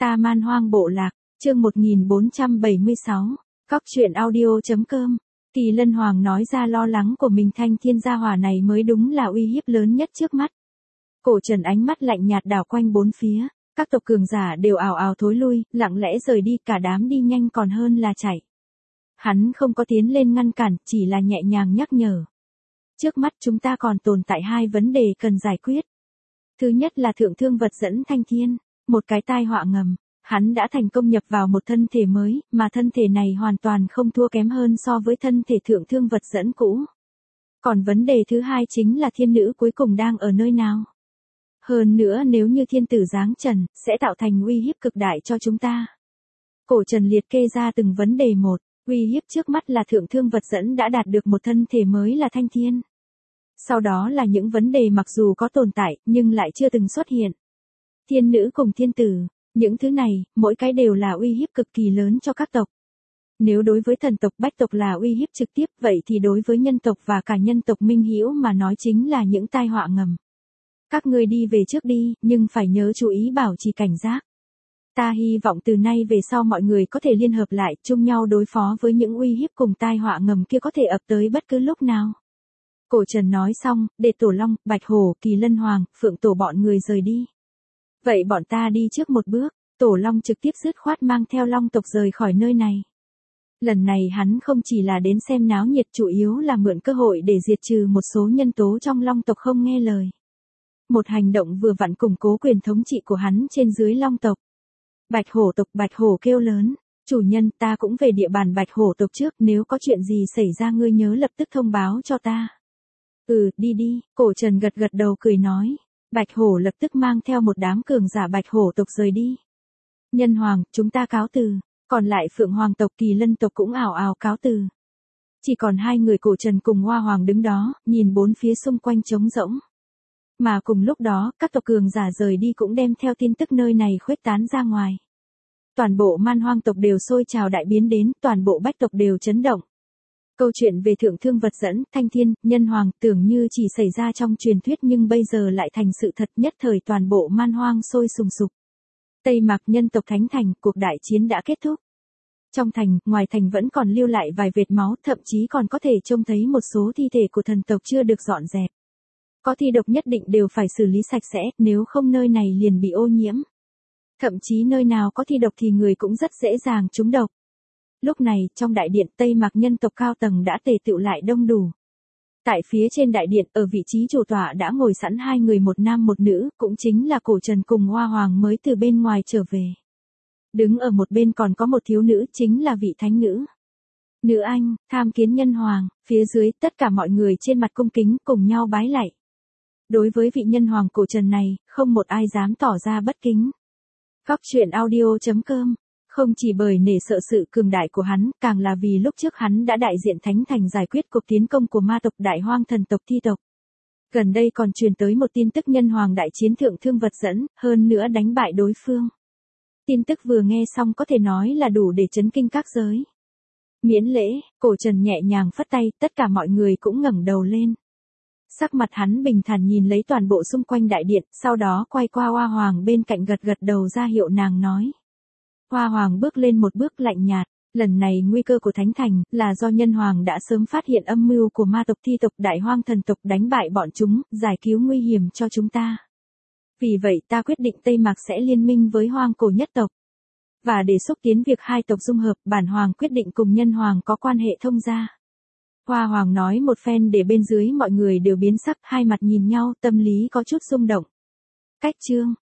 Ta Man Hoang Bộ Lạc, chương 1476, Cóc truyện audio.com. Kỳ Lân Hoàng nói ra lo lắng của mình, Thanh Thiên gia hỏa này mới đúng là uy hiếp lớn nhất trước mắt. Cổ Trần ánh mắt lạnh nhạt đảo quanh bốn phía, các tộc cường giả đều ào ào thối lui, lặng lẽ rời đi, cả đám đi nhanh còn hơn là chạy. Hắn không có tiến lên ngăn cản, chỉ là nhẹ nhàng nhắc nhở. Trước mắt chúng ta còn tồn tại hai vấn đề cần giải quyết. Thứ nhất là thượng thương vật dẫn Thanh Thiên, một cái tai họa ngầm. Hắn đã thành công nhập vào một thân thể mới, mà thân thể này hoàn toàn không thua kém hơn so với thân thể thượng thương vật dẫn cũ. Còn vấn đề thứ hai chính là thiên nữ cuối cùng đang ở nơi nào. Hơn nữa nếu như thiên tử giáng trần, sẽ tạo thành uy hiếp cực đại cho chúng ta. Cổ Trần liệt kê ra từng vấn đề một, uy hiếp trước mắt là thượng thương vật dẫn đã đạt được một thân thể mới là Thanh Thiên. Sau đó là những vấn đề mặc dù có tồn tại, nhưng lại chưa từng xuất hiện. Thiên nữ cùng thiên tử. Những thứ này, mỗi cái đều là uy hiếp cực kỳ lớn cho các tộc. Nếu đối với thần tộc bách tộc là uy hiếp trực tiếp, vậy thì đối với nhân tộc và cả nhân tộc minh hữu mà nói chính là những tai họa ngầm. Các ngươi đi về trước đi, nhưng phải nhớ chú ý bảo trì cảnh giác. Ta hy vọng từ nay về sau mọi người có thể liên hợp lại, chung nhau đối phó với những uy hiếp cùng tai họa ngầm kia có thể ập tới bất cứ lúc nào. Cổ Trần nói xong, để Tổ Long, Bạch Hổ, Kỳ Lân Hoàng, Phượng Tổ bọn người rời đi. Vậy bọn ta đi trước một bước, Tổ Long trực tiếp dứt khoát mang theo Long tộc rời khỏi nơi này. Lần này hắn không chỉ là đến xem náo nhiệt, chủ yếu là mượn cơ hội để diệt trừ một số nhân tố trong Long tộc không nghe lời. Một hành động vừa vặn củng cố quyền thống trị của hắn trên dưới Long tộc. Bạch Hổ tộc, Bạch Hổ kêu lớn, chủ nhân, ta cũng về địa bàn Bạch Hổ tộc trước, nếu có chuyện gì xảy ra ngươi nhớ lập tức thông báo cho ta. Đi đi, Cổ Trần gật gật đầu cười nói. Bạch Hổ lập tức mang theo một đám cường giả Bạch Hổ tộc rời đi. Nhân Hoàng, chúng ta cáo từ, còn lại Phượng Hoàng tộc, Kỳ Lân tộc cũng ảo ảo cáo từ. Chỉ còn hai người Cổ Trần cùng Hoa Hoàng đứng đó, nhìn bốn phía xung quanh trống rỗng. Mà cùng lúc đó, các tộc cường giả rời đi cũng đem theo tin tức nơi này khuếch tán ra ngoài. Toàn bộ Man Hoang tộc đều sôi trào đại biến đến, toàn bộ Bách tộc đều chấn động. Câu chuyện về thượng thương vật dẫn, Thanh Thiên, Nhân Hoàng tưởng như chỉ xảy ra trong truyền thuyết nhưng bây giờ lại thành sự thật, nhất thời toàn bộ Man Hoang sôi sùng sục. Tây Mạc nhân tộc Thánh Thành, cuộc đại chiến đã kết thúc. Trong thành, ngoài thành vẫn còn lưu lại vài vệt máu, thậm chí còn có thể trông thấy một số thi thể của thần tộc chưa được dọn dẹp. Có thi độc nhất định đều phải xử lý sạch sẽ, nếu không nơi này liền bị ô nhiễm. Thậm chí nơi nào có thi độc thì người cũng rất dễ dàng trúng độc. Lúc này, trong đại điện Tây Mạc nhân tộc cao tầng đã tề tựu lại đông đủ. Tại phía trên đại điện, ở vị trí chủ tọa đã ngồi sẵn hai người, một nam một nữ, cũng chính là Cổ Trần cùng Hoa Hoàng mới từ bên ngoài trở về. Đứng ở một bên còn có một thiếu nữ, chính là vị thánh nữ. Nữ anh, tham kiến Nhân Hoàng, phía dưới, tất cả mọi người trên mặt cung kính, cùng nhau bái lạy. Đối với vị Nhân Hoàng Cổ Trần này, không một ai dám tỏ ra bất kính. Cóc truyện audio.com. Không chỉ bởi nể sợ sự cường đại của hắn, càng là vì lúc trước hắn đã đại diện Thánh Thành giải quyết cuộc tiến công của ma tộc Đại Hoang thần tộc Thi tộc. Gần đây còn truyền tới một tin tức Nhân Hoàng đại chiến thượng thương vật dẫn, hơn nữa đánh bại đối phương. Tin tức vừa nghe xong có thể nói là đủ để chấn kinh các giới. Miễn lễ, Cổ Trần nhẹ nhàng phất tay, tất cả mọi người cũng ngẩng đầu lên. Sắc mặt hắn bình thản nhìn lấy toàn bộ xung quanh đại điện, sau đó quay qua Hoa Hoàng bên cạnh gật gật đầu ra hiệu nàng nói. Hoa Hoàng bước lên một bước lạnh nhạt, lần này nguy cơ của Thánh Thành là do Nhân Hoàng đã sớm phát hiện âm mưu của ma tộc Thi tộc Đại Hoang thần tộc đánh bại bọn chúng, giải cứu nguy hiểm cho chúng ta. Vì vậy ta quyết định Tây Mạc sẽ liên minh với Hoang Cổ nhất tộc. Và để xúc tiến việc hai tộc dung hợp, bản Hoàng quyết định cùng Nhân Hoàng có quan hệ thông gia. Hoa Hoàng nói một phen để bên dưới mọi người đều biến sắc, hai mặt nhìn nhau, tâm lý có chút rung động. Cách chương,